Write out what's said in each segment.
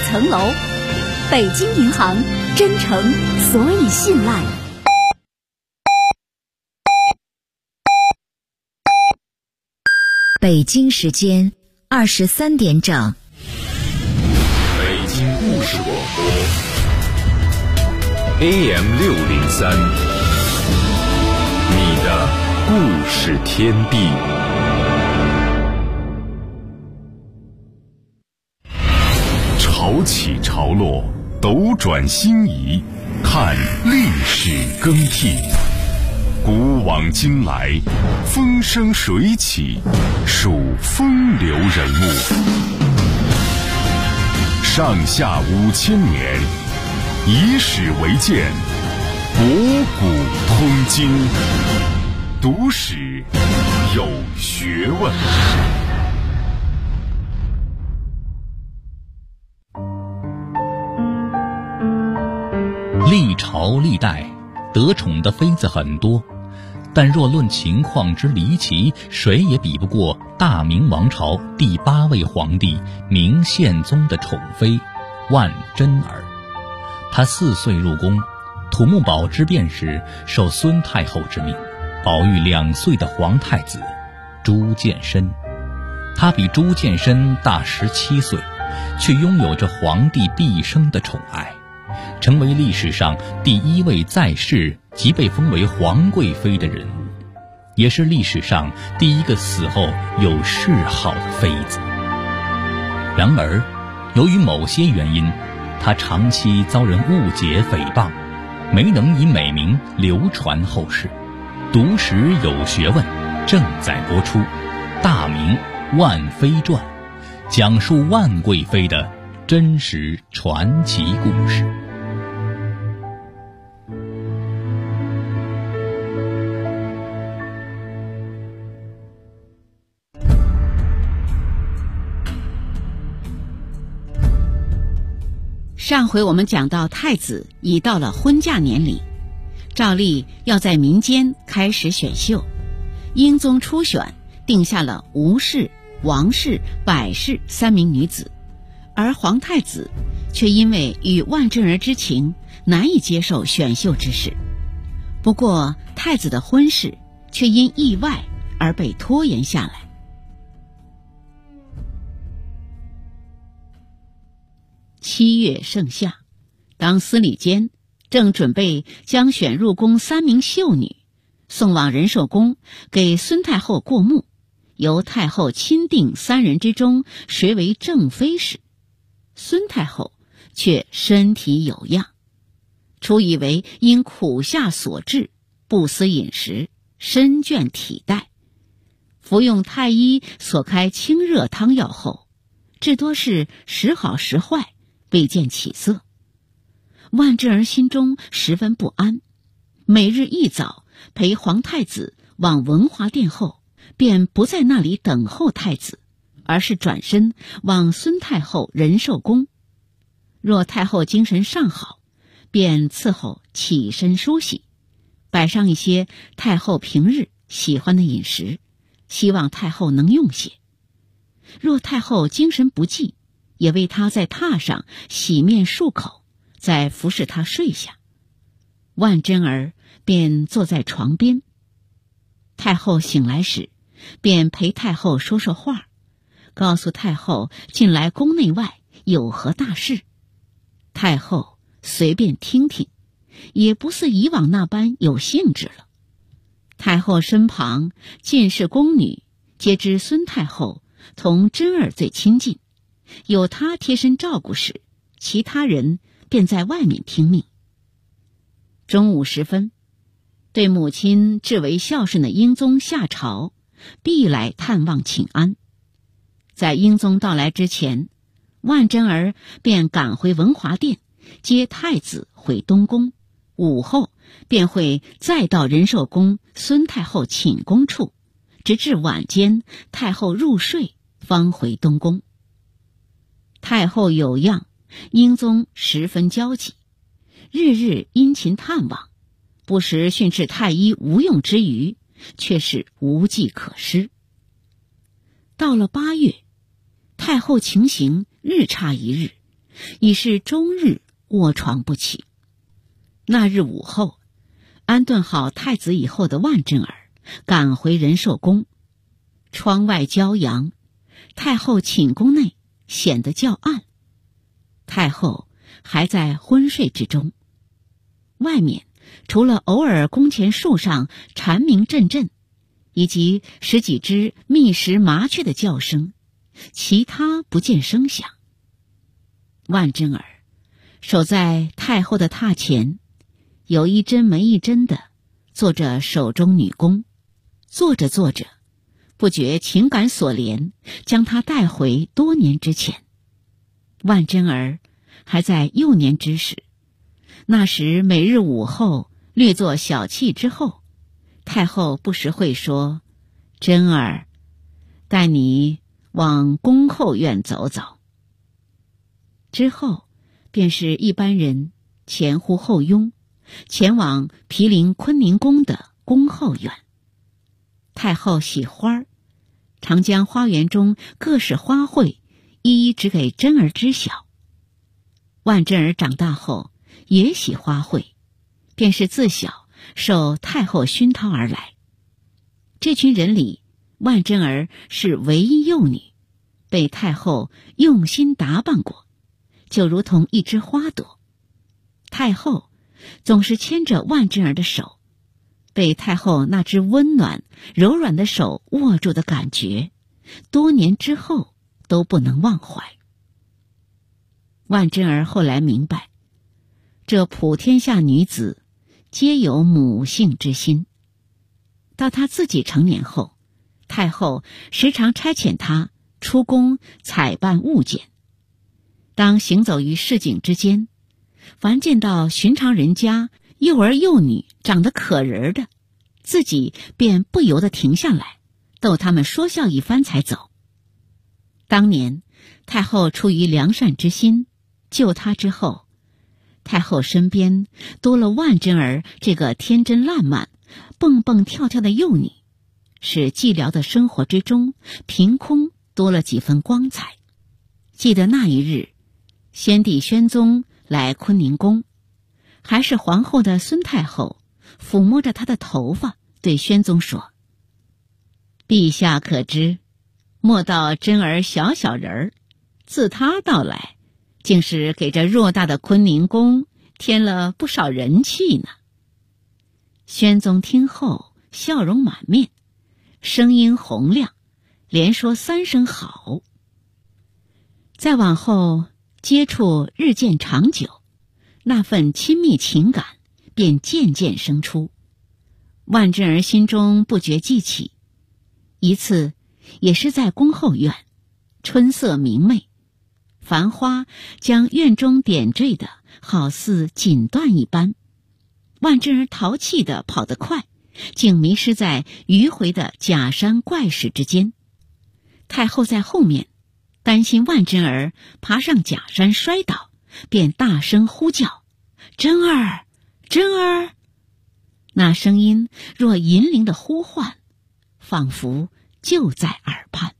层楼。北京银行，真诚所以信赖。 北京时间23点整。 北京故事广播 AM603，你的故事天地。潮起潮落，斗转星移，看历史更替。古往今来，风生水起，数风流人物。上下5000年，以史为鉴，博古通今。读史有学问。 历朝历代得宠的妃子很多，但若论情况之离奇，谁也比不过大明王朝第8位皇帝明宪宗的宠妃万贞儿。她4岁入宫，土木堡之变时受孙太后之命，保育2岁的皇太子朱见深。他比朱见深大17岁，却拥有着皇帝毕生的宠爱，成为历史上第1位在世即被封为皇贵妃的人物，也是历史上第1个死后有谥号的妃子。然而，由于某些原因，她长期遭人误解诽谤，没能以美名流传后世。读史有学问正在播出《大明万妃传》，讲述万贵妃的真实传奇故事。 上回我们讲到，太子已到了婚嫁年龄，照例要在民间开始选秀。英宗初选定下了吴氏、王氏、百氏3名女子，而皇太子却因为与万贞儿之情，难以接受选秀之事。不过太子的婚事却因意外而被拖延下来。7月盛夏，当司礼监正准备将选入宫3名秀女送往仁寿宫给孙太后过目，由太后钦定3人之中谁为正妃时，孙太后却身体有恙，初以为因苦夏所致，不思饮食，身倦体怠，服用太医所开清热汤药后，至多是时好时坏，未见起色。万贞儿心中十分不安，每日一早陪皇太子往文华殿后，便不在那里等候太子，而是转身往孙太后仁寿宫。若太后精神尚好，便伺候起身梳洗，摆上一些太后平日喜欢的饮食，希望太后能用些。若太后精神不济，也为她在榻上洗面漱口，再服侍她睡下。万贞儿便坐在床边，太后醒来时，便陪太后说说话，告诉太后近来宫内外有何大事。太后随便听听，也不似以往那般有兴致了。太后身旁尽是宫女，皆知孙太后同贞儿最亲近，有她贴身照顾时，其他人便在外面听命。中午时分，对母亲至为孝顺的英宗下朝，必来探望请安。在英宗到来之前，万贞儿便赶回文华殿，接太子回东宫，午后便会再到仁寿宫孙太后寝宫处，直至晚间太后入睡，方回东宫。太后有恙，英宗十分焦急，日日殷勤探望，不时训斥太医无用之余，却是无计可施。到了8月，太后情形日差一日， 已是终日卧床不起。那日午后，安顿好太子以后的万贞儿赶回仁寿宫，窗外骄阳，太后寝宫内显得较暗，太后还在昏睡之中。外面除了偶尔宫前树上蝉鸣阵阵，以及十几只觅食麻雀的叫声，其他不见声响。万贞儿守在太后的榻前，有一针没一针的做着手中女工，做着做着，不觉情感所连，将她带回多年之前。万贞儿还在幼年之时，那时每日午后略作小憩之后，太后不时会说：“贞儿，带你往宫后院走走。”之后便是一般人前呼后拥，前往毗邻坤宁宫的宫后院。太后喜花，常将花园中各式花卉一一指给贞儿知晓。万贞儿长大后也喜花卉，便是自小受太后熏陶而来。这群人里，万贞儿是唯一幼女，被太后用心打扮过，就如同一枝花朵。太后总是牵着万贞儿的手，被太后那只温暖柔软的手握住的感觉，多年之后都不能忘怀。万贞儿后来明白，这普天下女子皆有母性之心。到她自己成年后，太后时常差遣她出宫采办物件。当行走于市井之间，凡见到寻常人家幼儿幼女长得可人的，自己便不由得停下来，逗他们说笑一番才走。当年太后出于良善之心救她之后，太后身边多了万贞儿这个天真烂漫、蹦蹦跳跳的幼女，使寂寥的生活之中凭空多了几分光彩。记得那一日，先帝宣宗来坤宁宫，还是皇后的孙太后抚摸着她的头发，对宣宗说：“陛下可知，莫道贞儿小小人儿，自她到来，竟是给这偌大的坤宁宫添了不少人气呢。”宣宗听后笑容满面，声音洪亮，连说3声好。再往后接触日渐长久，那份亲密情感便渐渐生出。万贞儿心中不觉记起，一次也是在宫后院，春色明媚，繁花将院中点缀的好似锦缎一般。万贞儿淘气地跑得快，竟迷失在迂回的假山怪石之间。太后在后面，担心万贞儿爬上假山摔倒，便大声呼叫：“贞儿，贞儿！”那声音若银铃的呼唤，仿佛就在耳畔。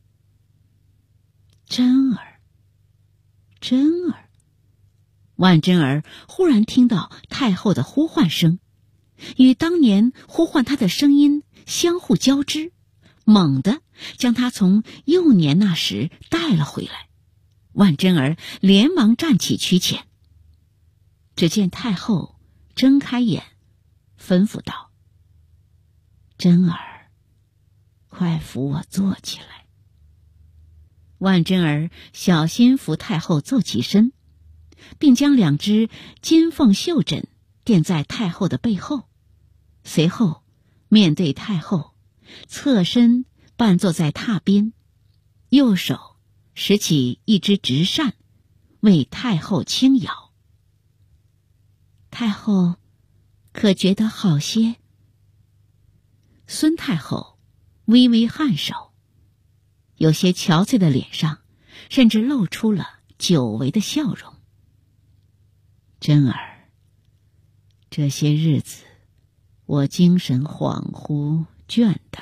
贞儿，贞儿！万贞儿忽然听到太后的呼唤声，与当年呼唤她的声音相互交织，猛地将她从幼年那时带了回来。万贞儿连忙站起躯前，只见太后睁开眼，吩咐道：“贞儿，快扶我坐起来。”万贞儿小心扶太后坐起身，并将2只金凤绣枕垫在太后的背后，随后面对太后，侧身半坐在榻边，右手拾起一只直扇，为太后轻摇。太后可觉得好些？孙太后微微颔首，有些憔悴的脸上甚至露出了久违的笑容。贞儿，这些日子我精神恍惚倦怠，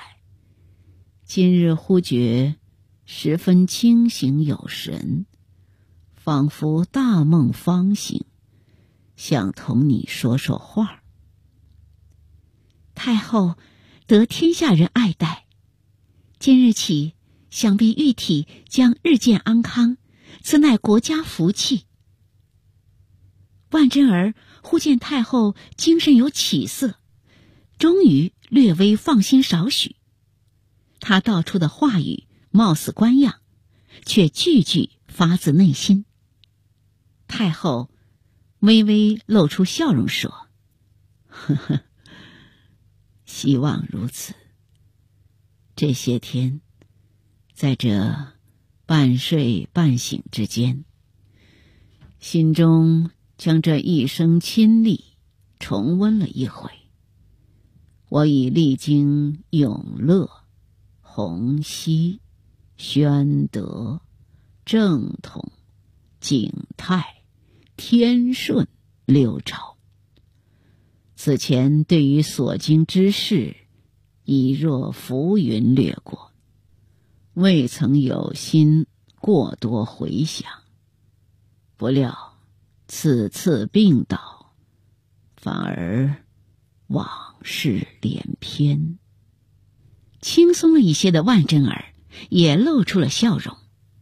今日忽觉十分清醒有神， 仿佛大梦方醒，想同你说说话。太后得天下人爱戴，今日起想必玉体将日渐安康，此乃国家福气。万贞儿忽见太后精神有起色，终于略微放心少许。她道出的话语貌似官样，却句句发自内心。太后微微露出笑容说：呵呵，希望如此。这些天，在这半睡半醒之间，心中将这一生亲历重温了一回。我已历经永乐、洪熙、宣德、正统、景泰、天顺6朝，此前对于所经之事已若浮云掠过，未曾有心过多回想。不料此次病倒，反而往事连篇。轻松了一些的万贞儿也露出了笑容。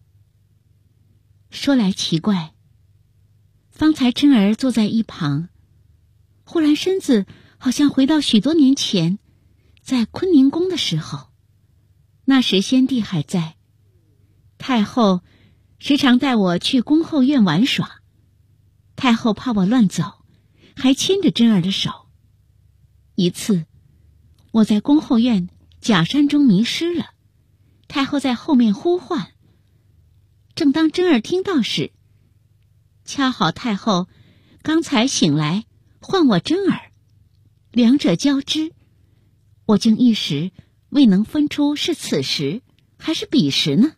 说来奇怪，方才贞儿坐在一旁，忽然身子好像回到许多年前，在坤宁宫的时候。那时先帝还在，太后时常带我去宫后院玩耍，太后怕我乱走，还牵着贞儿的手。一次我在宫后院假山中迷失了，太后在后面呼唤。正当贞儿听到时，恰好太后刚才醒来唤我贞儿，两者交织，我竟一时未能分出是此时还是彼时呢。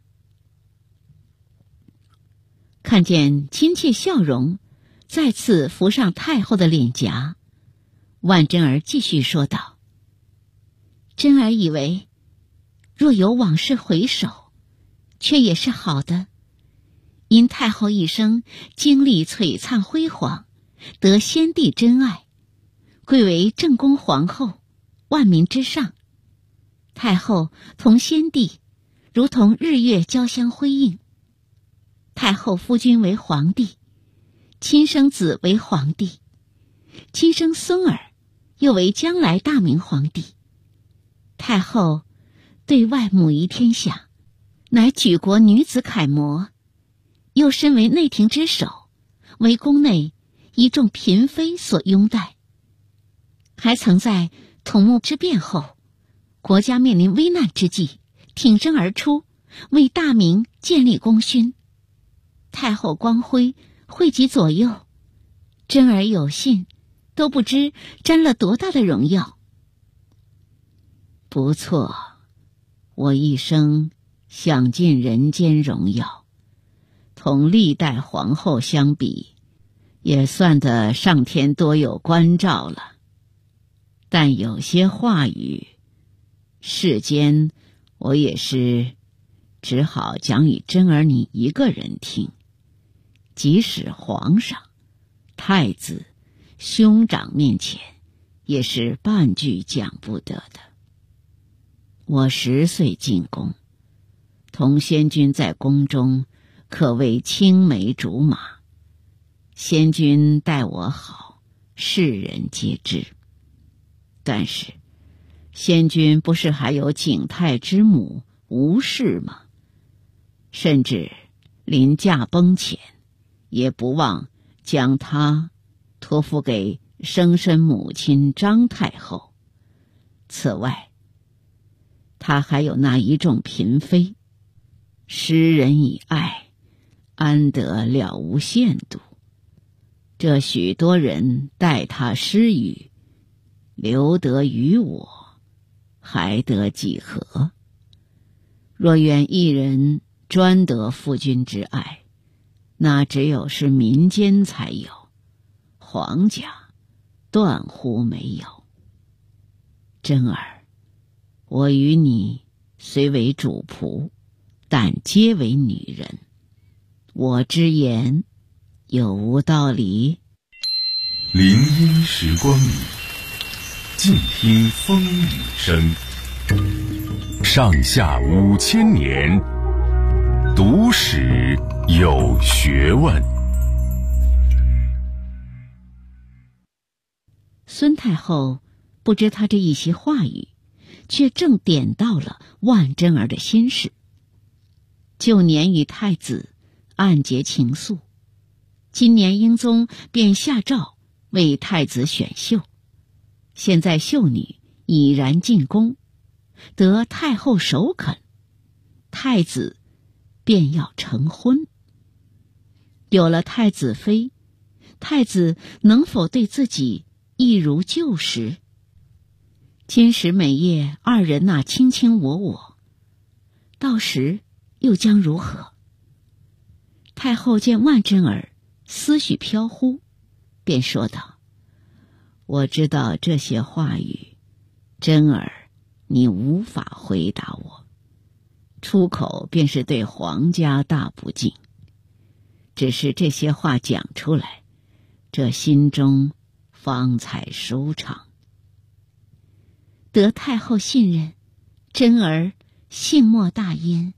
看见亲切笑容再次浮上太后的脸颊，万贞儿继续说道：贞儿以为若有往事回首，却也是好的。因太后一生经历璀璨辉煌，得先帝真爱，贵为正宫皇后，万民之上。太后同先帝如同日月交相辉映。太后夫君为皇帝，亲生子为皇帝，亲生孙儿又为将来大明皇帝。太后对外母仪天下，乃举国女子楷模，又身为内廷之首，为宫内一众嫔妃所拥戴。还曾在统木之变后，国家面临危难之际，挺身而出，为大明建立功勋。太后光辉惠及左右，贞儿有幸都不知沾了多大的荣耀。不错，我一生享尽人间荣耀，同历代皇后相比，也算得上天多有关照了。但有些话语，世间我也是只好讲与贞儿你一个人听，即使皇上、太子、兄长面前，也是半句讲不得的。我10岁进宫，同先君在宫中可谓青梅竹马，先君待我好，世人皆知。但是先君不是还有景泰之母吴氏吗？甚至临驾崩前，也不忘将她托付给生身母亲张太后。此外，他还有那一众嫔妃，施人以爱，安得了无限度。这许多人待他施予，留得于我，还得几何？若愿一人专得夫君之爱，那只有是民间才有，皇家断乎没有。贞儿，我与你虽为主仆，但皆为女人， 我之言有无道理？ 林荫时光里，静听风雨声。上下5000年，读史有学问。 孙太后不知他这一席话语，却正点到了万贞儿的心事。旧年与太子暗结情愫，今年英宗便下诏为太子选秀，现在秀女已然进宫，得太后首肯，太子便要成婚。有了太子妃，太子能否对自己一如旧时？今时每夜二人那卿卿我我，到时又将如何？太后见万贞儿思绪飘忽，便说道：我知道这些话语，贞儿你无法回答我，出口便是对皇家大不敬。只是这些话讲出来，这心中方才舒畅。得太后信任，贞儿幸莫大焉。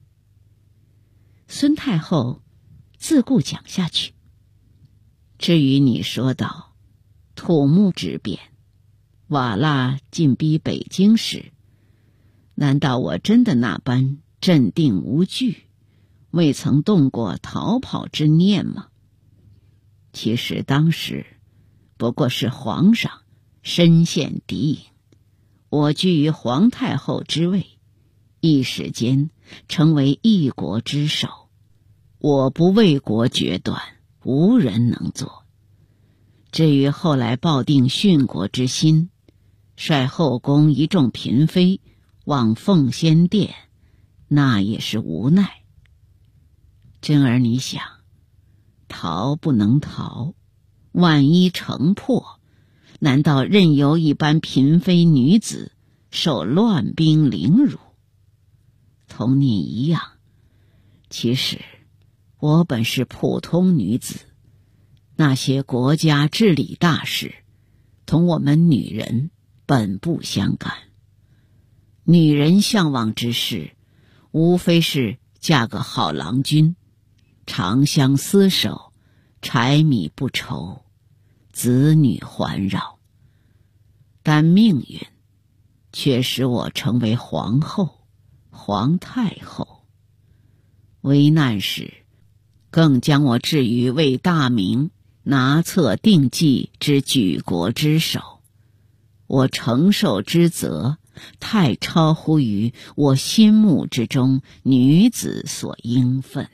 孙太后自顾讲下去。至于你说到土木之变，瓦剌进逼北京时，难道我真的那般镇定无惧，未曾动过逃跑之念吗？其实当时不过是皇上身陷敌营，我居于皇太后之位，一时间成为一国之首，我不为国决断，无人能做。至于后来抱定殉国之心，率后宫一众嫔妃往奉先殿，那也是无奈。贞儿你想，逃不能逃，万一城破，难道任由一般嫔妃女子受乱兵凌辱？同你一样，其实我本是普通女子，那些国家治理大事，同我们女人本不相干。女人向往之事，无非是嫁个好郎君，长相厮守，柴米不愁，子女环绕。但命运却使我成为皇后、皇太后，危难时更将我置于为大明拿策定计之举国之首。我承受之责太超乎于我心目之中女子所应分。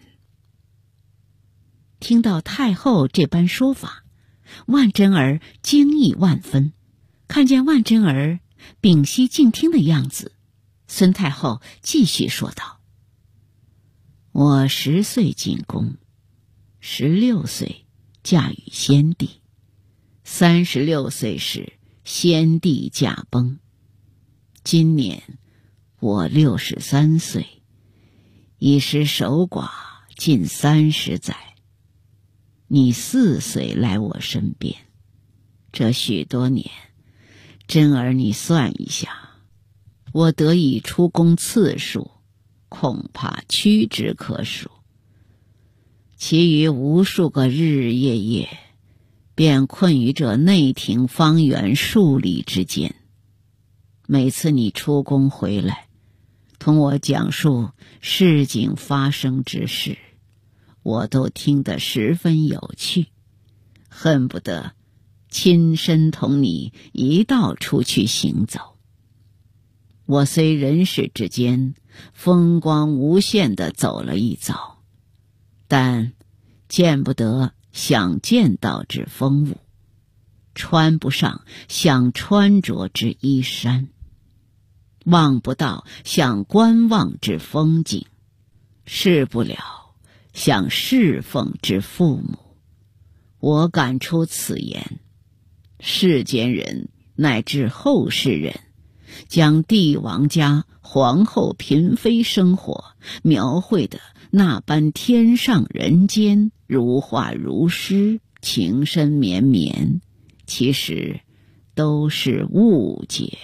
听到太后这般说法，万贞儿惊异万分。看见万贞儿屏息静听的样子，孙太后继续说道：我10岁进宫，16岁嫁与先帝，36岁时先帝驾崩。今年我63岁，已是守寡近30载。你4岁来我身边，这许多年，贞儿你算一下，我得以出宫次数，恐怕屈指可数。其余无数个日日夜夜，便困于这内廷方圆数里之间。每次你出宫回来，同我讲述市井发生之事，我都听得十分有趣，恨不得亲身同你一道出去行走。我虽人世之间风光无限地走了一遭，但见不得想见到之风物，穿不上想穿着之衣衫，望不到想观望之风景，视不了想侍奉之父母。我敢出此言，世间人乃至后世人将帝王家皇后嫔妃生活描绘的那般天上人间，如画如诗，情深绵绵，其实都是误解。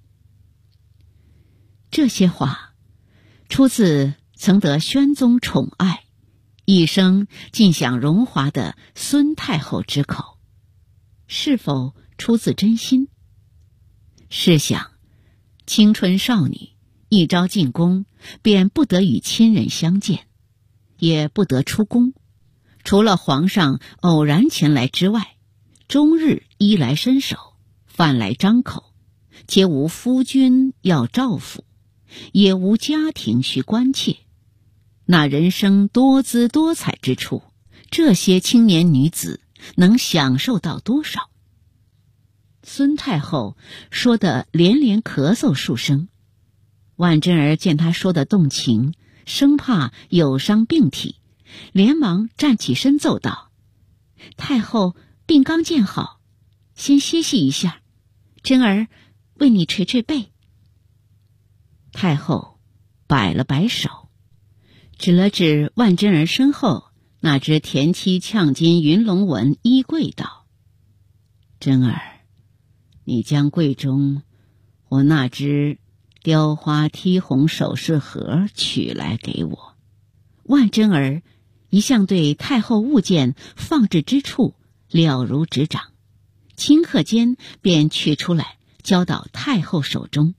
这些话出自曾得宣宗宠爱，一生尽享荣华的孙太后之口，是否出自真心？试想，青春少女一朝进宫，便不得与亲人相见，也不得出宫，除了皇上偶然前来之外，终日衣来伸手，饭来张口，皆无夫君要照拂，也无家庭需关切。那人生多姿多彩之处，这些青年女子能享受到多少？孙太后说的连连咳嗽数声，万贞儿见她说的动情，生怕有伤病体，连忙站起身奏道：“太后病刚见好，先歇息一下，贞儿为你捶捶背。”太后摆了摆手，指了指万贞儿身后那只田七呛金云龙纹衣柜道：“贞儿，你将柜中我那只雕花剔红首饰盒取来给我。”万贞儿一向对太后物件放置之处了如指掌，顷刻间便取出来交到太后手中。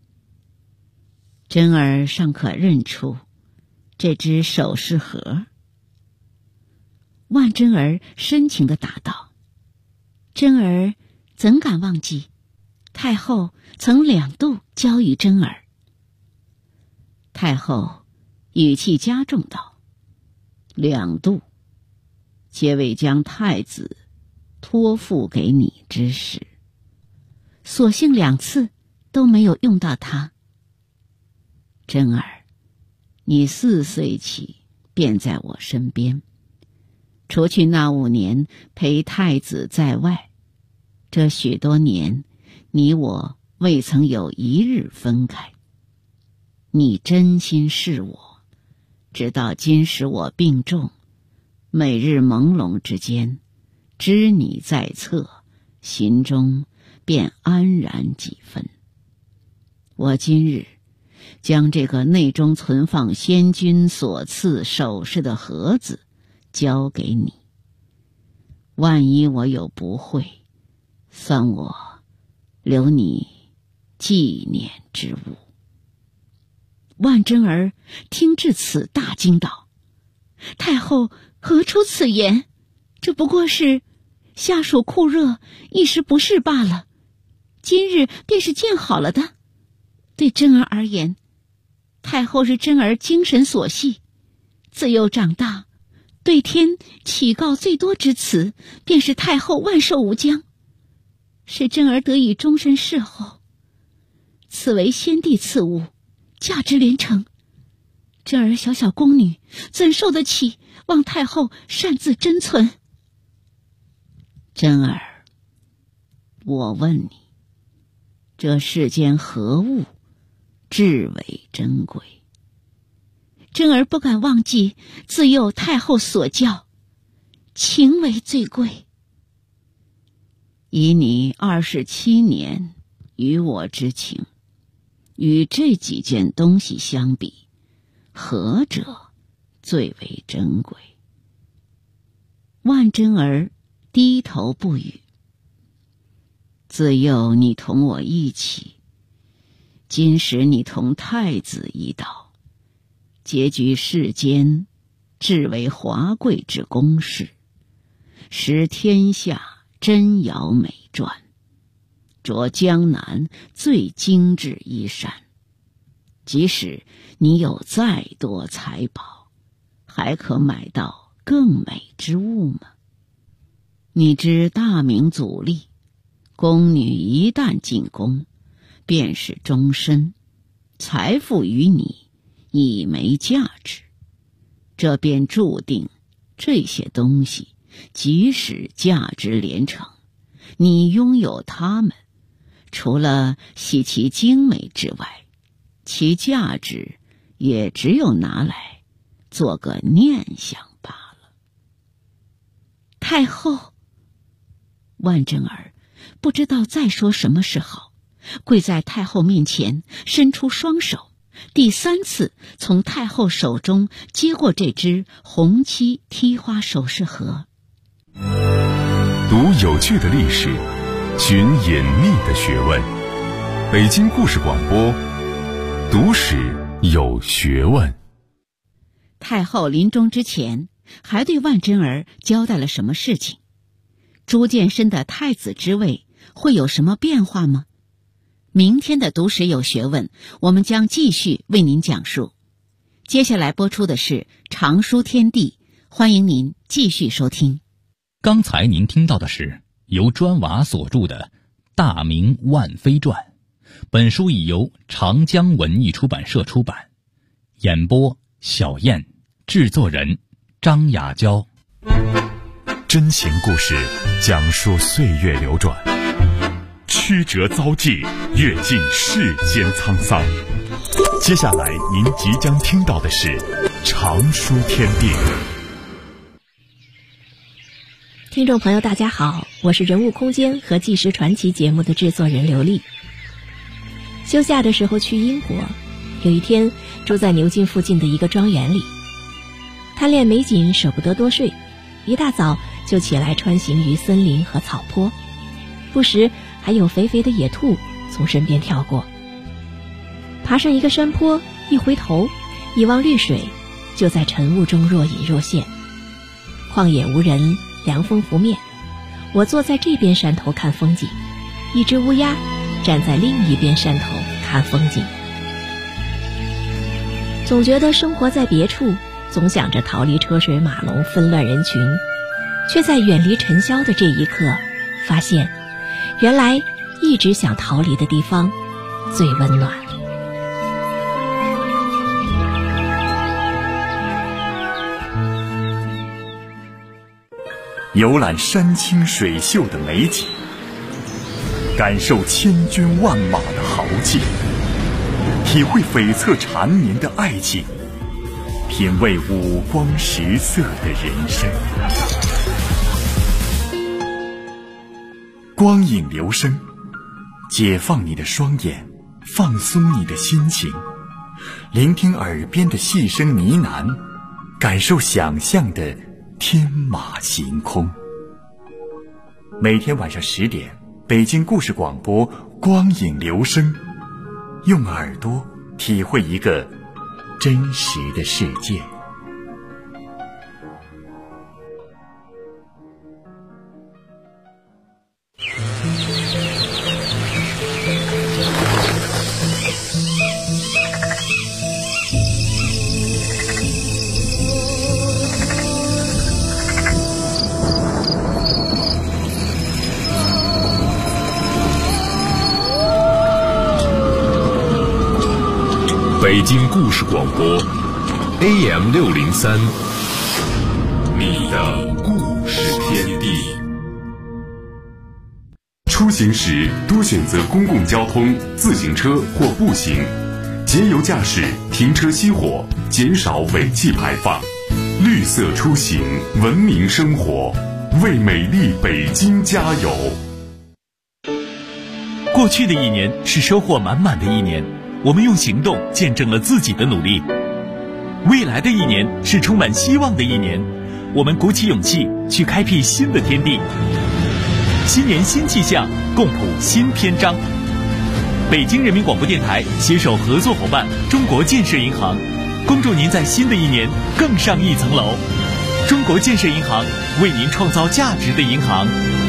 贞儿尚可认出这只首饰盒。万贞儿深情地答道：“贞儿怎敢忘记，太后曾2度交与贞儿。”太后语气加重道：“2度，皆为将太子托付给你之时，所幸2次都没有用到他。贞儿，你4岁起便在我身边，除去那5年陪太子在外，这许多年你我未曾有一日分开。你真心视我，直到今时我病重，每日朦胧之间，知你在侧，心中便安然几分。我今日将这个内中存放先君所赐首饰的盒子交给你，万一我有不会，算我留你纪念之物。”万贞儿听至此大惊道：“太后何出此言？这不过是下属酷热，一时不适罢了，今日便是见好了的。对贞儿而言，太后是贞儿精神所系，自幼长大，对天乞告最多之词便是太后万寿无疆，使贞儿得以终身侍候。此为先帝赐物，价值连城，贞儿小小宫女怎受得起望太后擅自珍存？贞儿，我问你，这世间何物至为珍贵？贞儿不敢忘记自幼太后所教，情为最贵。以你27年与我之情，与这几件东西相比，何者最为珍贵？”万贞儿低头不语。自幼你同我一起，今时你同太子一道，结局世间至为华贵之公事，识天下珍瑶美馔，着江南最精致衣衫。即使你有再多财宝，还可买到更美之物吗？你知大明祖例，宫女一旦进宫，便是终身，财富于你已没价值，这便注定这些东西即使价值连城，你拥有它们， 除了惜其精美之外，其价值也只有拿来做个念想罢了。太后，万贞儿不知道再说什么是好，跪在太后面前，伸出双手，第3次从太后手中接过这只红漆踢花首饰盒。 读有趣的历史，寻隐秘的学问。北京故事广播，读史有学问。 太后临终之前，还对万贞儿交代了什么事情？朱见深的太子之位会有什么变化吗？明天的读史有学问，我们将继续为您讲述。接下来播出的是《长书天地》，欢迎您继续收听。 刚才您听到的是由砖瓦所著的《大明万妃传》，本书已由长江文艺出版社出版。演播小燕，制作人张雅娇。 真情故事，讲述岁月流转，曲折遭际，阅尽世间沧桑。接下来您即将听到的是《长书天地》。 听众朋友大家好，我是人物空间和纪实传奇节目的制作人刘丽。休假的时候去英国，有一天住在牛津附近的一个庄园里，贪恋美景舍不得多睡，一大早就起来穿行于森林和草坡，不时还有肥肥的野兔从身边跳过。爬上一个山坡，一回头一望绿水，就在晨雾中若隐若现。旷野无人，凉风拂面，我坐在这边山头看风景，一只乌鸦站在另一边山头看风景。总觉得生活在别处，总想着逃离车水马龙纷乱人群，却在远离尘嚣的这一刻发现，原来一直想逃离的地方最温暖。 游览山清水秀的美景，感受千军万马的豪气，体会悱恻缠绵的爱情，品味五光十色的人生。光影流声，解放你的双眼，放松你的心情，聆听耳边的细声呢喃，感受想象的天马行空。每天晚上10点，北京故事广播光影流声，用耳朵体会一个真实的世界。北京故事广播 AM603， 你的故事天地。出行时多选择公共交通、自行车或步行，节油驾驶，停车熄火，减少尾气排放。绿色出行，文明生活，为美丽北京加油。 过去的一年是收获满满的一年，我们用行动见证了自己的努力。未来的一年是充满希望的一年，我们鼓起勇气去开辟新的天地。新年新气象，共谱新篇章。北京人民广播电台携手合作伙伴中国建设银行，恭祝您在新的一年更上一层楼。中国建设银行，为您创造价值的银行。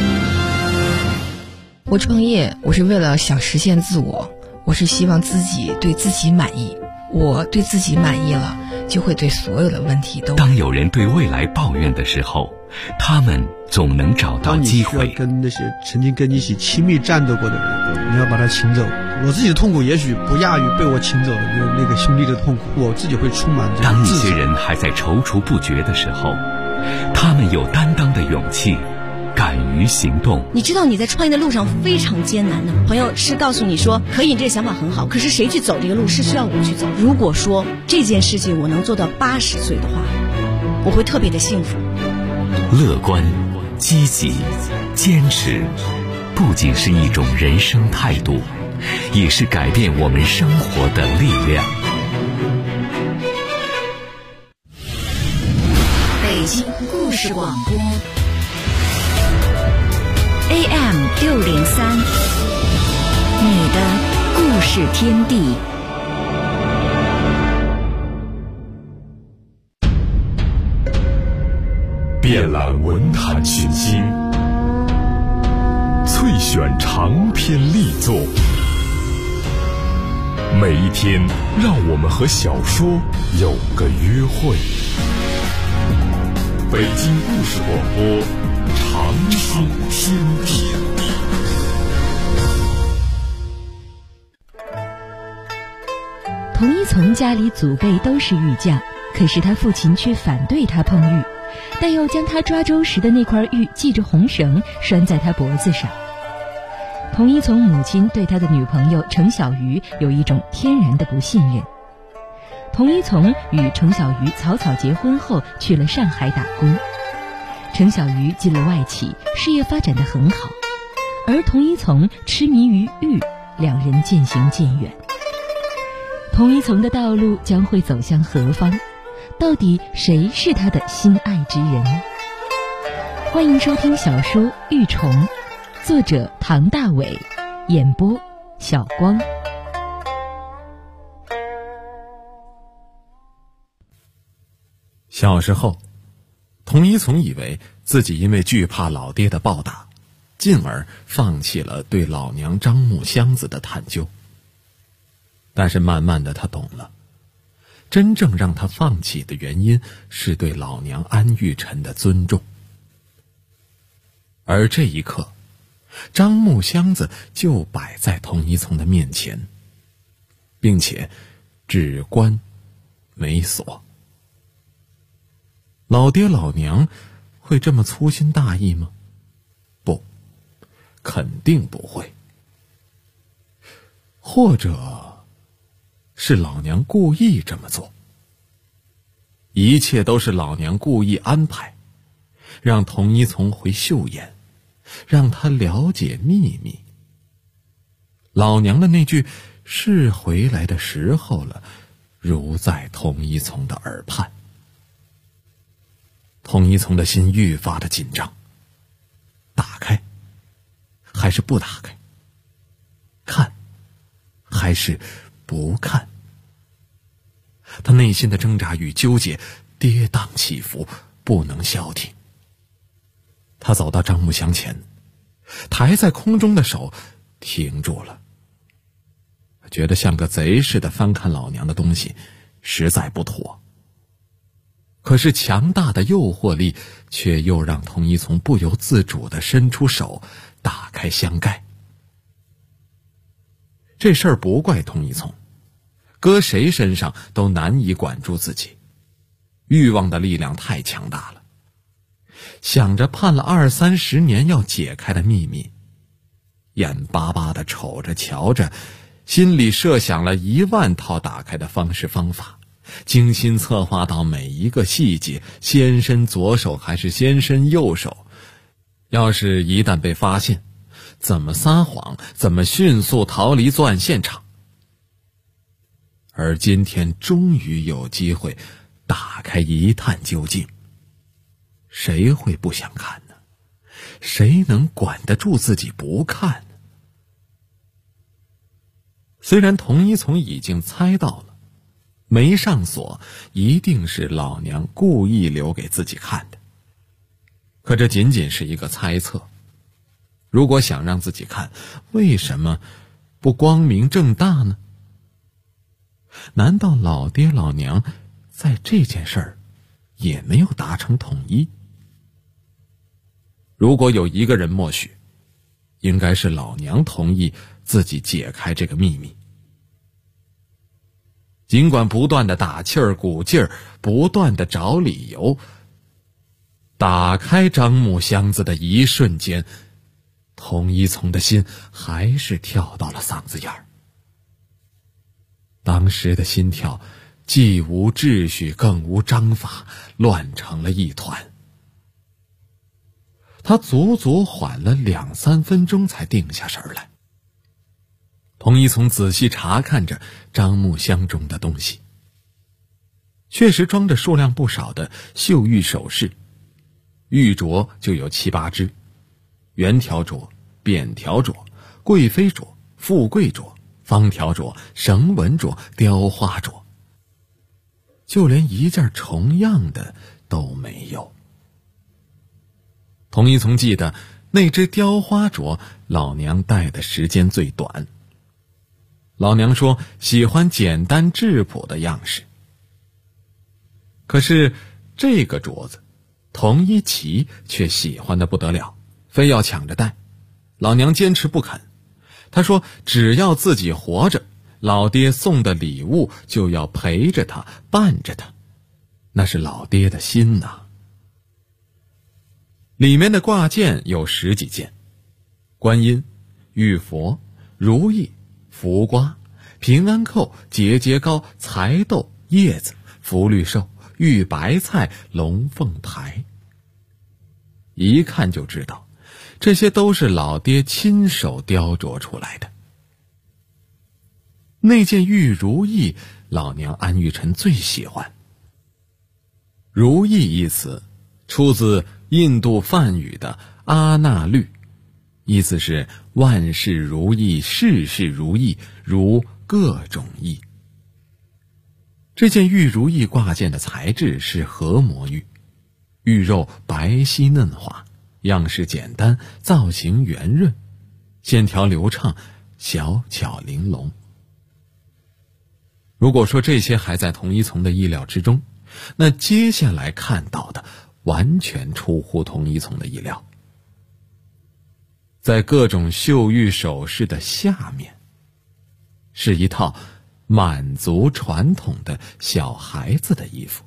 我创业，我是为了想实现自我，我是希望自己对自己满意。我对自己满意了，就会对所有的问题都。 当有人对未来抱怨的时候，他们总能找到机会。 当你需要跟那些曾经跟你一起亲密战斗过的人，你要把他请走。我自己的痛苦也许不亚于被我请走的那个兄弟的痛苦，我自己会充满这种自责。 当一些人还在踌躇不决的时候，他们有担当的勇气，敢于于行动。 你知道你在创业的路上非常艰难的，朋友是告诉你说可以，这个想法很好，可是谁去走这个路是需要我去走。如果说这件事情我能做到80岁的话，我会特别的幸福。 乐观、积极、坚持，不仅是一种人生态度，也是改变我们生活的力量。 北京故事广播 AM603，你的故事天地。 遍览文坛群星，萃选长篇力作，每一天让我们和小说有个约会。北京故事广播，长信天地。 童一从家里祖辈都是玉匠，可是他父亲却反对他碰玉，但又将他抓周时的那块玉系着红绳拴在他脖子上。童一从母亲对他的女朋友程小鱼有一种天然的不信任。童一从与程小鱼草草结婚后去了上海打工，程小鱼进了外企，事业发展得很好，而童一从痴迷于玉，两人渐行渐远。童一从的道路将会走向何方？到底谁是他的心爱之人？欢迎收听小说《玉虫》，作者唐大伟，演播小光。 小时候，童一从以为自己因为惧怕老爹的暴打，进而放弃了对老娘张木箱子的探究。但是慢慢的他懂了，真正让他放弃的原因是对老娘安玉宸的尊重。而这一刻，张木箱子就摆在童一从的面前，并且只关没锁。老爹老娘会这么粗心大意吗？不，肯定不会。或者是老娘故意这么做，一切都是老娘故意安排，让童一从回岫岩，让他了解秘密。老娘的那句是回来的时候了，如在童一从的耳畔。童一从的心愈发的紧张，打开还是不打开？看还是不看？他内心的挣扎与纠结跌宕起伏，不能消停。他走到张木箱前，抬在空中的手停住了，觉得像个贼似的翻看老娘的东西，实在不妥。可是强大的诱惑力却又让童一从不由自主地伸出手打开箱盖。这事儿不怪童一从，搁谁身上都难以管住自己，欲望的力量太强大了。想着盼了20-30年要解开的秘密，眼巴巴地瞅着瞧着，心里设想了10000套打开的方式方法，精心策划到每一个细节，先伸左手还是先伸右手，要是一旦被发现，怎么撒谎，怎么迅速逃离作案现场。而今天终于有机会打开一探究竟，谁会不想看呢？谁能管得住自己不看呢？虽然童一从已经猜到了没上锁一定是老娘故意留给自己看的，可这仅仅是一个猜测。如果想让自己看，为什么不光明正大呢？难道老爹老娘在这件事儿也没有达成统一？如果有一个人默许，应该是老娘同意自己解开这个秘密。尽管不断的打气儿鼓劲儿，不断的找理由， 打开樟木箱子的一瞬间，童一从的心还是跳到了嗓子眼儿。当时的心跳既无秩序更无章法，乱成了一团。他足足缓了2-3分钟才定下神来。童一从仔细查看着樟木箱中的东西，确实装着数量不少的绣玉首饰，玉镯就有7-8只，圆条镯、扁条镯、贵妃镯、富贵镯、方条镯、绳纹镯、雕花镯，就连一件重样的都没有。童一从记得那只雕花镯老娘戴的时间最短，老娘说喜欢简单质朴的样式。可是这个镯子童一奇却喜欢得不得了，非要抢着戴。老娘坚持不肯，他说只要自己活着，老爹送的礼物就要陪着他，伴着他，那是老爹的心呐。里面的挂件有10几件，观音、玉佛、如意、福瓜、平安扣、节节糕、财豆、叶子、福禄寿、玉白菜、龙凤牌。一看就知道这些都是老爹亲手雕琢出来的。那件玉如意老娘安玉宸最喜欢。如意一词出自印度梵语的阿那律，意思是万事如意，事事如意，如各种意。这件玉如意挂件的材质是合模玉，玉肉白皙嫩滑，样式简单，造型圆润，线条流畅，小巧玲珑。如果说这些还在童一从的意料之中，那接下来看到的完全出乎童一从的意料。在各种绣玉首饰的下面，是一套满族传统的小孩子的衣服。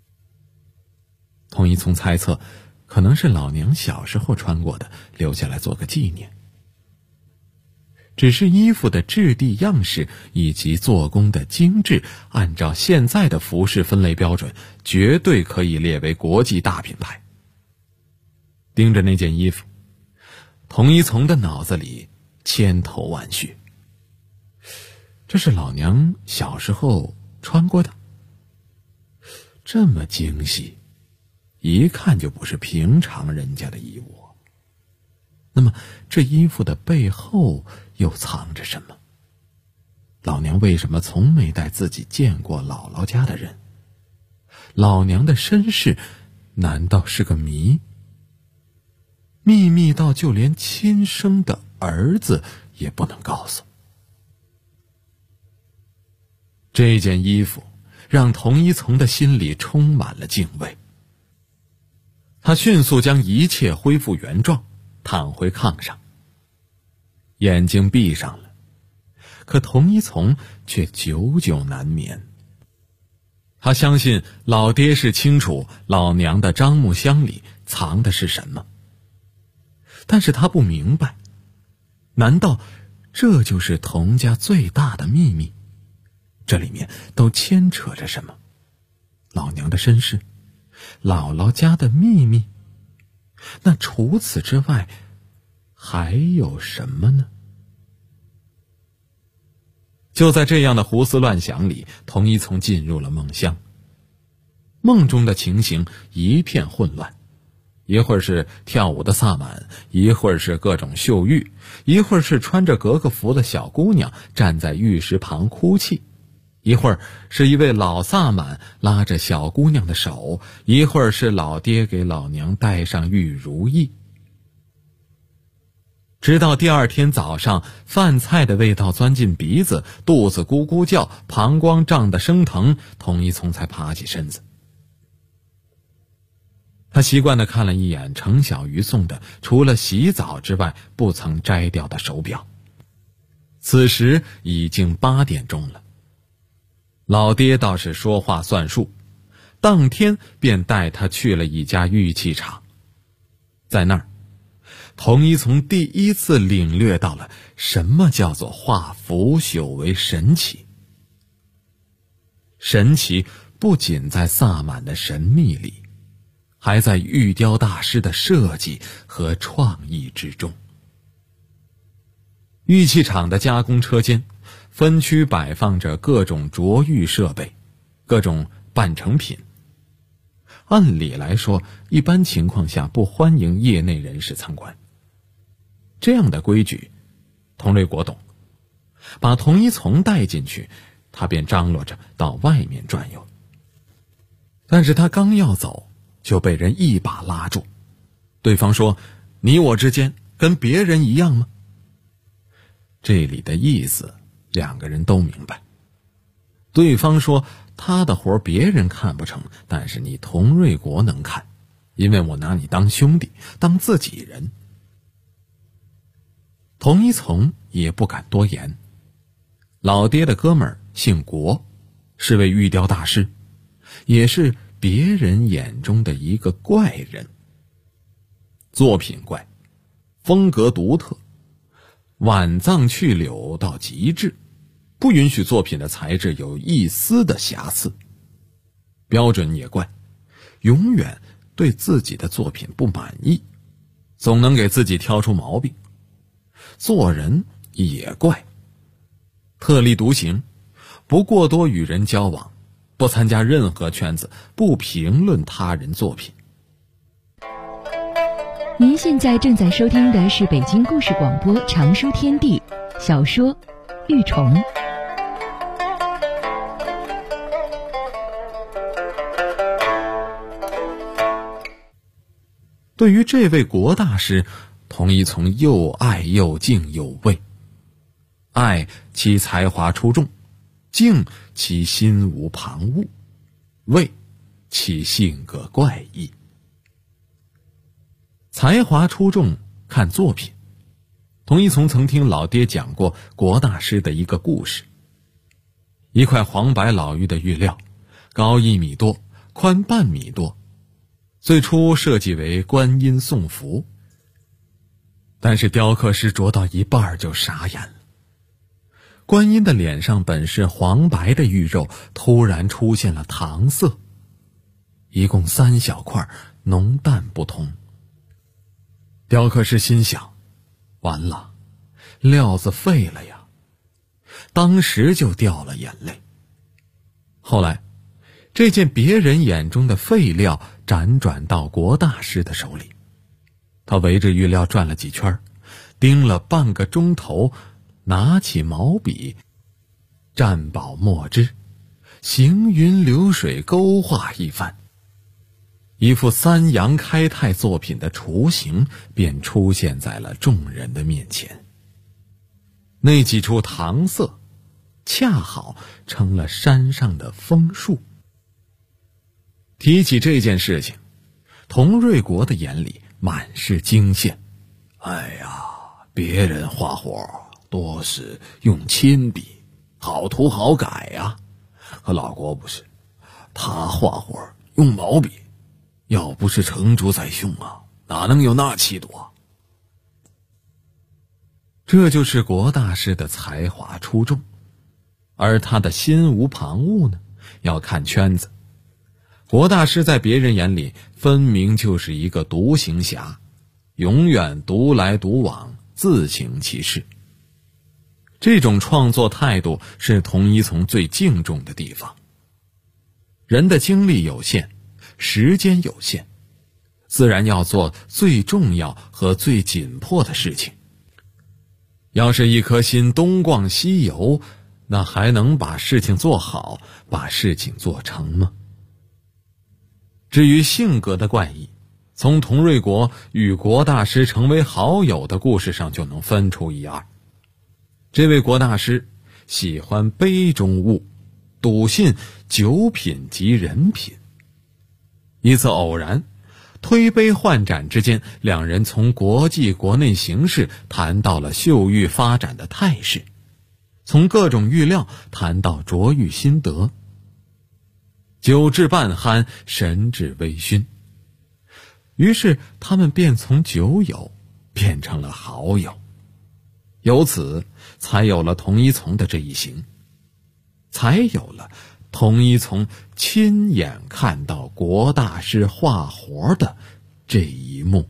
童一从猜测，可能是老娘小时候穿过的，留下来做个纪念。只是衣服的质地样式以及做工的精致，按照现在的服饰分类标准，绝对可以列为国际大品牌。盯着那件衣服，童一从的脑子里千头万绪。这是老娘小时候穿过的，这么精细，一看就不是平常人家的衣物。那么这衣服的背后又藏着什么？老娘为什么从没带自己见过姥姥家的人？老娘的身世难道是个谜？秘密到就连亲生的儿子也不能告诉。这件衣服让童一从的心里充满了敬畏。他迅速将一切恢复原状，躺回炕上，眼睛闭上了，可童一从却久久难眠。他相信老爹是清楚老娘的樟木箱里藏的是什么，但是他不明白，难道这就是童家最大的秘密？这里面都牵扯着什么？老娘的身世，姥姥家的秘密，那除此之外还有什么呢？就在这样的胡思乱想里，童一从进入了梦乡。梦中的情形一片混乱，一会儿是跳舞的萨满，一会儿是各种绣玉，一会儿是穿着格格服的小姑娘站在玉石旁哭泣，一会儿是一位老萨满拉着小姑娘的手，一会儿是老爹给老娘戴上玉如意。直到第二天早上，饭菜的味道钻进鼻子，肚子咕咕叫，膀胱胀得生疼，童一从才爬起身子。他习惯地看了一眼程小鱼送的除了洗澡之外不曾摘掉的手表，此时已经8点钟了。老爹倒是说话算数， 当天便带他去了一家玉器厂。在那儿，童一从第一次领略到了什么叫做化腐朽为神奇。神奇不仅在萨满的神秘里，还在玉雕大师的设计和创意之中。玉器厂的加工车间分区摆放着各种琢玉设备，各种半成品。按理来说，一般情况下不欢迎业内人士参观。这样的规矩，佟瑞国懂。把童一从带进去，他便张罗着到外面转悠。但是他刚要走，就被人一把拉住。对方说：“你我之间跟别人一样吗？”这里的意思，两个人都明白。对方说：“他的活别人看不成，但是你佟瑞国能看，因为我拿你当兄弟，当自己人。”童一从也不敢多言。老爹的哥们儿姓国，是位玉雕大师，也是别人眼中的一个怪人。作品怪，风格独特，挽藏去柳到极致，不允许作品的材质有一丝的瑕疵。标准也怪，永远对自己的作品不满意，总能给自己挑出毛病。做人也怪，特立独行，不过多与人交往，不参加任何圈子，不评论他人作品。 您现在正在收听的是北京故事广播长书天地小说《玉虫》。 对于这位国大师，童一从又爱又敬又畏。爱其才华出众，敬其心无旁骛，畏其性格怪异。才华出众，看作品。童一从曾听老爹讲过国大师的一个故事。一块黄白老玉的玉料，高1米多，宽半米多，最初设计为观音送福，但是雕刻师琢到一半就傻眼了。观音的脸上本是黄白的玉肉，突然出现了糖色，一共3小块，浓淡不同。雕刻师心想，完了，料子废了呀，当时就掉了眼泪。后来这件别人眼中的废料辗转到国大师的手里，他围着玉料转了几圈，盯了半个钟头，拿起毛笔，蘸宝墨汁，行云流水勾画一番，一幅3阳开泰作品的雏形便出现在了众人的面前。那几处糖色恰好成了山上的枫树。提起这件事情，佟瑞国的眼里满是惊羡。哎呀，别人画活多是用亲笔，好涂好改呀，可老国不是，他画活用毛笔，要不是成竹在胸啊，哪能有那气度啊？这就是国大师的才华出众，而他的心无旁骛呢，要看圈子。国大师在别人眼里分明就是一个独行侠，永远独来独往，自行其事。这种创作态度是童一从最敬重的地方。人的精力有限，时间有限，自然要做最重要和最紧迫的事情。要是一颗心东逛西游，那还能把事情做好，把事情做成吗？至于性格的怪异，从佟瑞国与国大师成为好友的故事上就能分出一二。这位国大师喜欢杯中物，笃信酒品即人品。一次偶然，推杯换盏之间，两人从国际国内形势谈到了绣玉发展的态势，从各种玉料谈到琢玉心得。 酒至半酣，神志微醺。于是他们便从酒友变成了好友，由此才有了童一从的这一行，才有了童一从亲眼看到国大师画活的这一幕。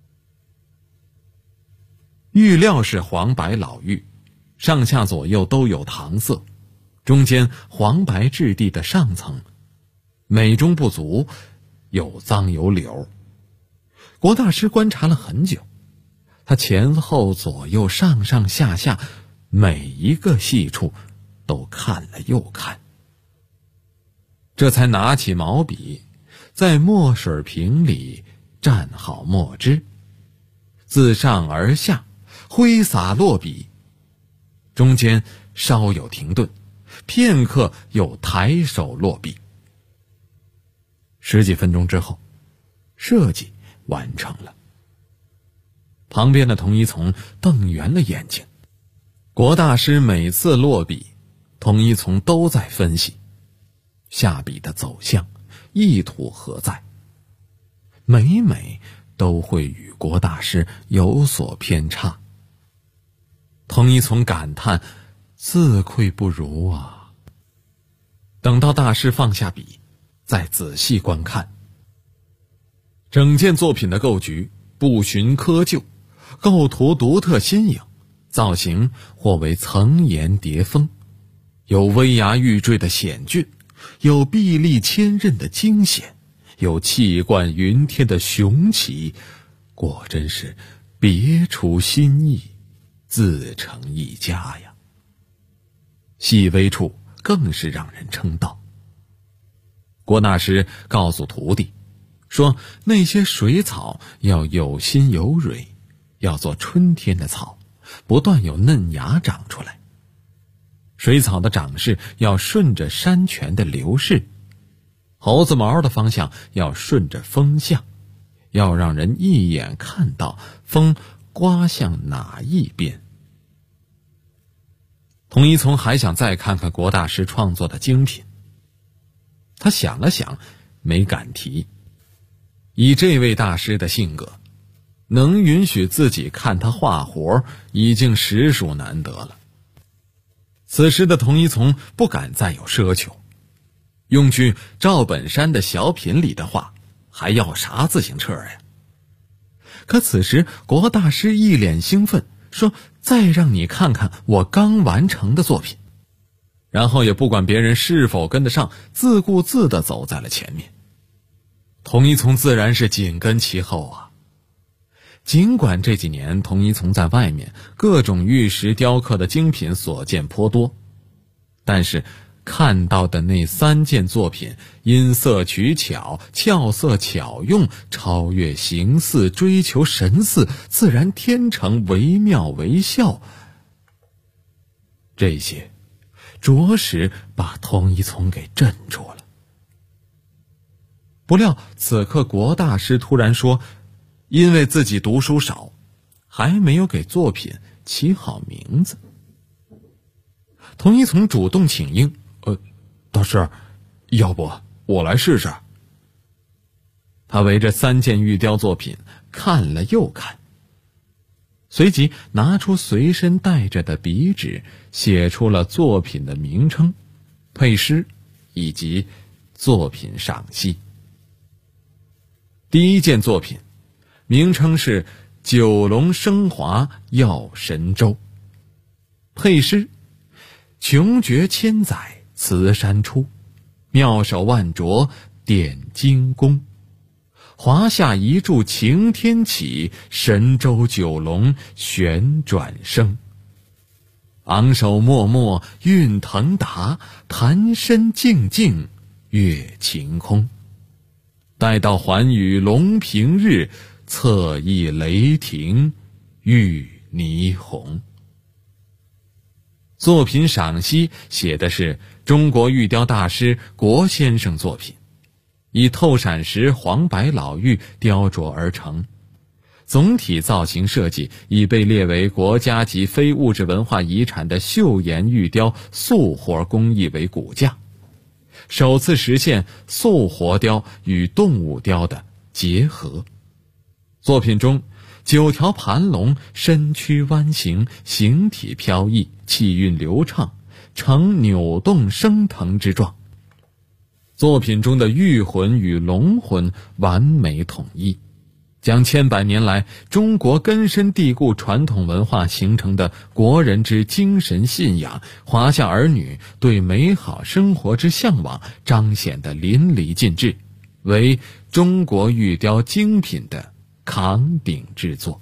玉料是黄白老玉，上下左右都有糖色，中间黄白质地的上层美中不足，有脏有柳。国大师观察了很久，他前后左右上上下下每一个细处都看了又看，这才拿起毛笔，在墨水瓶里蘸好墨汁，自上而下挥洒落笔，中间稍有停顿，片刻又抬手落笔。10几分钟之后，设计完成了。旁边的童一从瞪圆了眼睛，国大师每次落笔，童一从都在分析下笔的走向，意图何在，每每都会与国大师有所偏差。童一从感叹自愧不如啊。等到大师放下笔，再仔细观看，整件作品的构局不循窠臼，构图独特新颖，造型或为层岩叠峰，有威牙欲坠的险峻，有臂力千仞的惊险，有气贯云天的雄奇，果真是别出心意，自成一家呀。细微处更是让人称道。国大师告诉徒弟说，那些水草要有心有蕊，要做春天的草，不断有嫩芽长出来。水草的长势要顺着山泉的流势，猴子毛的方向要顺着风向，要让人一眼看到风刮向哪一边。童一从还想再看看国大师创作的精品，他想了想，没敢提。以这位大师的性格，能允许自己看他画活，已经实属难得了。此时的童一从不敢再有奢求，用句赵本山的小品里的话，还要啥自行车呀？可此时国大师一脸兴奋，说再让你看看我刚完成的作品，然后也不管别人是否跟得上，自顾自地走在了前面。童一从自然是紧跟其后啊。尽管这几年童一从在外面各种玉石雕刻的精品所见颇多，但是看到的那3件作品，因色取巧，俏色巧用，超越形似，追求神似，自然天成，惟妙惟肖，这些着实把童一从给镇住了。不料此刻国大师突然说，因为自己读书少，还没有给作品起好名字。童一从主动请缨，大师，要不我来试试。他围着3件玉雕作品看了又看，随即拿出随身带着的笔纸，写出了作品的名称、配诗以及作品赏析。第1件作品名称是九龙升华耀神州，配诗穷绝千载慈山出，妙手万琢点睛功，华夏一柱擎天起，神州九龙旋转升。昂首默默运腾达，弹身静静阅晴空。待到环宇龙平日，侧翼雷霆玉霓虹。作品赏析写的是中国玉雕大师国先生作品，以透闪石黄白老玉雕琢而成，总体造型设计已被列为国家级非物质文化遗产的岫岩玉雕素活工艺为骨架， 首次实现素活雕与动物雕的结合。作品中9条盘龙身躯弯形，形体飘逸，气韵流畅，呈扭动升腾之状。作品中的玉魂与龙魂完美统一，将千百年来中国根深蒂固传统文化形成的国人之精神信仰，华夏儿女对美好生活之向往彰显得淋漓尽致，为中国玉雕精品的扛鼎之作。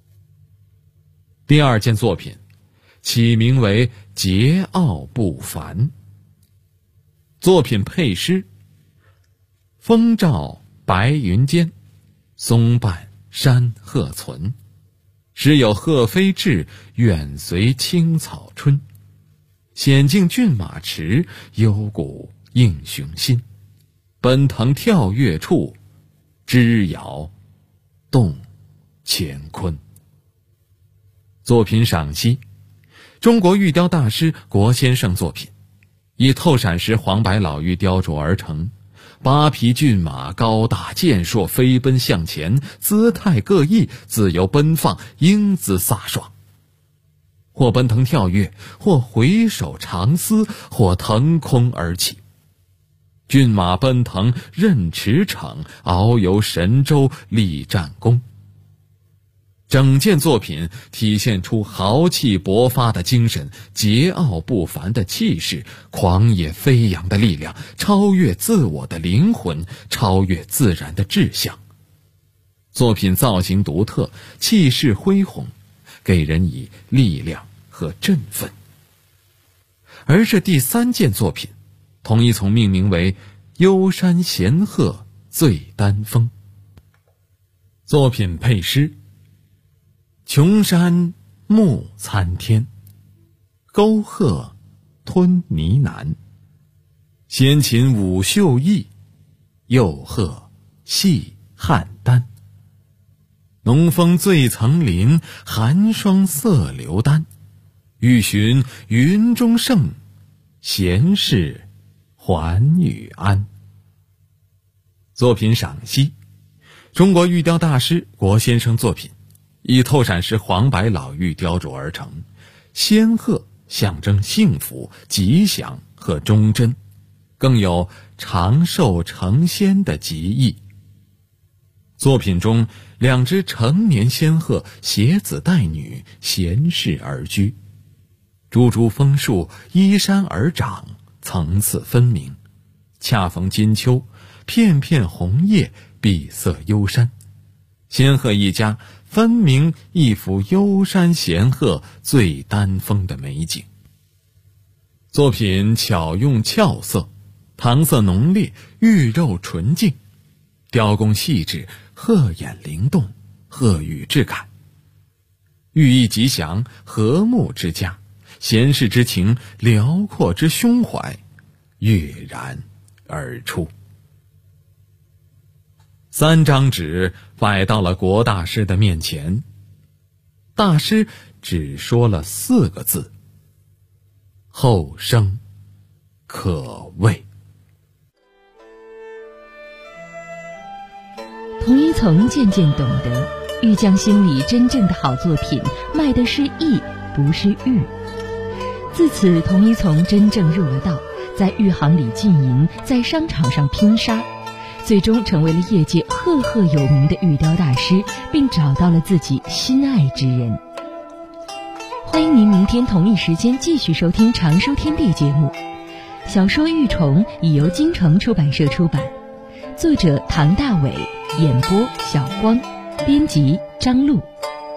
第2件作品起名为桀骜不凡。作品配诗：风照白云间，松伴山鹤存。时有鹤飞至，远随青草春。险境骏马驰，幽谷应雄心。奔腾跳跃处，枝摇动乾坤。作品赏析：中国玉雕大师国先生作品，以透闪石黄白老玉雕琢而成。8匹骏马高大健硕，飞奔向前，姿态各异，自由奔放，英姿飒爽。或奔腾跳跃，或回首长思，或腾空而起。骏马奔腾任驰骋，遨游神州立战功。整件作品体现出豪气勃发的精神，桀骜不凡的气势，狂野飞扬的力量，超越自我的灵魂，超越自然的志向。作品造型独特，气势恢宏，给人以力量和振奋。而这第3件作品，统一从命名为幽山闲鹤醉丹峰。作品配诗：穷山暮参天，沟壑吞呢喃。先秦舞秀逸，幼鹤戏邯郸。浓风醉层林，寒霜色流丹。欲寻云中圣，闲适还与安。作品赏析：中国玉雕大师国先生作品，以透闪石黄白老玉雕琢而成。仙鹤象征幸福、吉祥和忠贞，更有长寿成仙的吉意。作品中2只成年仙鹤携子带女，闲适而居。株株枫树依山而长，层次分明。恰逢金秋，片片红叶碧色幽山。仙鹤一家分明一幅幽山闲鹤醉丹峰的美景。作品巧用俏色，唐色浓烈，玉肉纯净，雕工细致，鹤眼灵动，鹤羽质感，寓意吉祥，和睦之家，闲适之情，辽阔之胸怀跃然而出。3张纸摆到了国大师的面前，大师只说了4个字：后生可畏。 童一从渐渐懂得，玉匠心里真正的好作品卖的是艺，不是玉。自此，童一从真正入了道，在玉行里经营，在商场上拼杀，最终成为了业界赫赫有名的玉雕大师，并找到了自己心爱之人。欢迎您明天同一时间继续收听《长收天地》节目。小说《玉虫》已由京城出版社出版，作者唐大伟，演播小光，编辑张璐。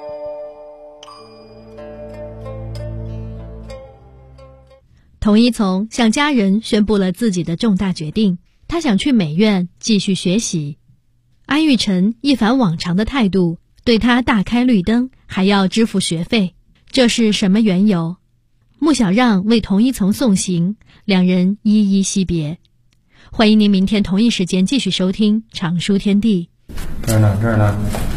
童一从向家人宣布了自己的重大决定，他想去美院继续学习。安玉成一反往常的态度，对他大开绿灯，还要支付学费，这是什么缘由？穆小让为童一从送行，两人依依惜别。欢迎您明天同一时间继续收听《长书天地》。 这儿呢，这儿呢。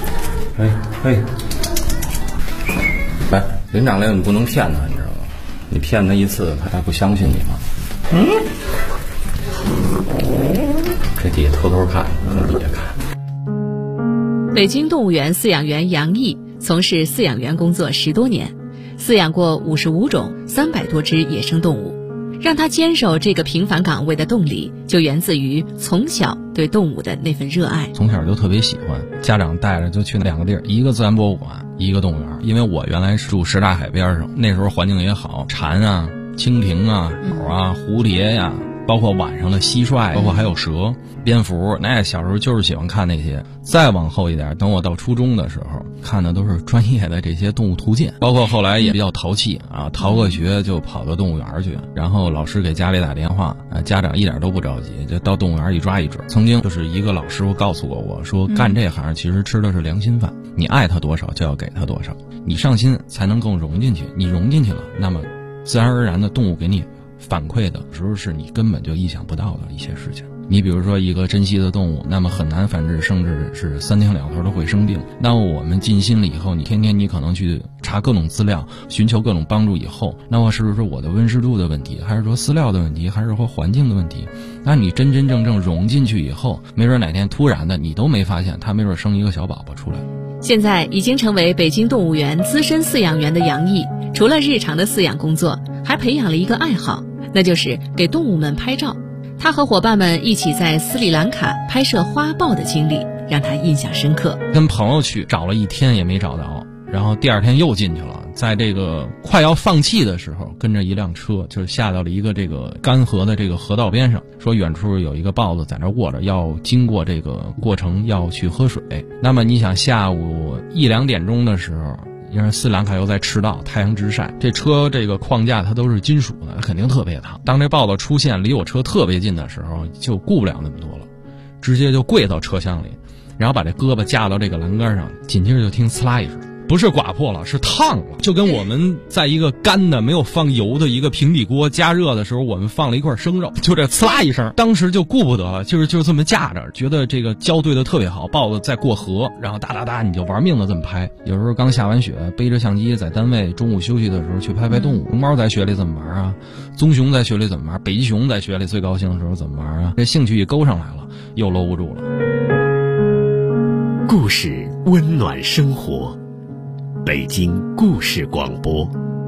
来，林长来，你不能骗他，你知道吗？你骗他一次，他不相信你吗？ 这底下偷偷看，从底下看。 北京动物园饲养员杨毅从事饲养员工作10多年，饲养过55种300多只野生动物。让他坚守这个平凡岗位的动力，就源自于从小对动物的那份热爱。 从小就特别喜欢，家长带着就去2个地儿，一个自然博物馆，一个动物园。因为我原来是住什刹海边上，那时候环境也好，蝉啊、蜻蜓啊、鸟啊、蝴蝶呀，包括晚上的蟋蟀，包括还有蛇、蝙蝠，那小时候就是喜欢看那些。再往后一点，等我到初中的时候，看的都是专业的这些动物图鉴，包括后来也比较淘气啊，逃个学就跑到动物园去，然后老师给家里打电话，家长一点都不着急，就到动物园一抓一准。曾经就是一个老师傅告诉过我说，干这行其实吃的是良心饭，你爱他多少就要给他多少，你上心才能更融进去，你融进去了，那么自然而然的动物给你反馈的时候是你根本就意想不到的一些事情。你比如说一个珍稀的动物，那么很难繁殖，甚至是3天2头都会生病。那我们尽心了以后，你天天你可能去查各种资料，寻求各种帮助以后，那么是不是我的温湿度的问题，还是说饲料的问题，还是说环境的问题？那你真真正正融进去以后，没准哪天突然的你都没发现，它没准生一个小宝宝出来。 现在已经成为北京动物园资深饲养员的杨毅，除了日常的饲养工作，还培养了一个爱好，那就是给动物们拍照。他和伙伴们一起在斯里兰卡拍摄花豹的经历让他印象深刻。 跟朋友去找了1天也没找到，然后第2天又进去了，在这个快要放弃的时候，跟着一辆车就是下到了一个这个干涸的这个河道边上，说远处有一个豹子在那卧着，要经过这个过程要去喝水。那么你想下午1、2点钟的时候，因为斯里兰卡又在赤道，太阳直晒，这车这个框架它都是金属的，肯定特别烫。当这豹子出现离我车特别近的时候，就顾不了那么多了，直接就跪到车厢里，然后把这胳膊架到这个栏杆上，紧接着就听呲啦一声，不是刮破了，是烫了，就跟我们在一个干的没有放油的一个平底锅加热的时候，我们放了一块生肉，就这呲啦一声，当时就顾不得了，就这么架着，觉得这个交对的特别好，豹子在过河，然后哒哒哒你就玩命的这么拍。有时候刚下完雪，背着相机在单位中午休息的时候去拍拍动物，熊猫在雪里怎么玩啊，棕熊在雪里怎么玩，北极熊在雪里最高兴的时候怎么玩啊，这兴趣一勾上来了，又搂不住了。 故事温暖生活，北京故事广播。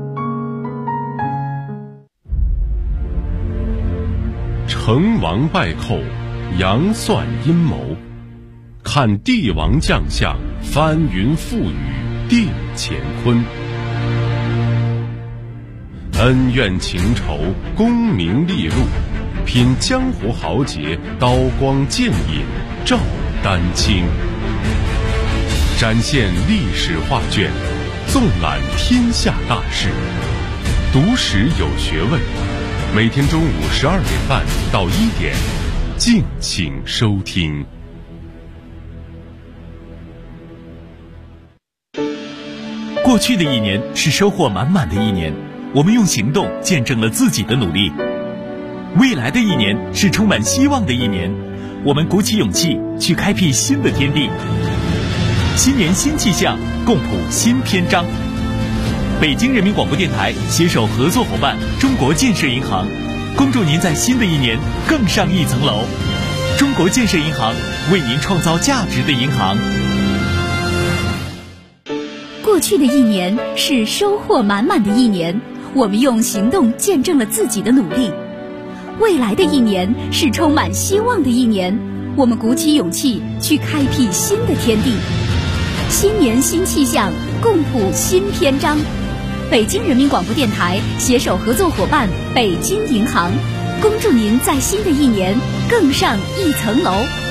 成王败寇，杨算阴谋，看帝王将相，翻云覆雨定乾坤。恩怨情仇，功名利禄，品江湖豪杰，刀光剑影照丹青。展现历史画卷，纵览天下大事，读史有学问。每天中午12点半到1点，敬请收听。 过去的1年是收获满满的1年，我们用行动见证了自己的努力。未来的1年是充满希望的1年，我们鼓起勇气去开辟新的天地。新年新气象，共谱新篇章。北京人民广播电台携手合作伙伴中国建设银行，恭祝您在新的1年更上一层楼。中国建设银行，为您创造价值的银行。 过去的1年是收获满满的1年，我们用行动见证了自己的努力。未来的1年是充满希望的1年，我们鼓起勇气去开辟新的天地。新年新气象，共谱新篇章。北京人民广播电台携手合作伙伴北京银行，恭祝您在新的1年更上一层楼。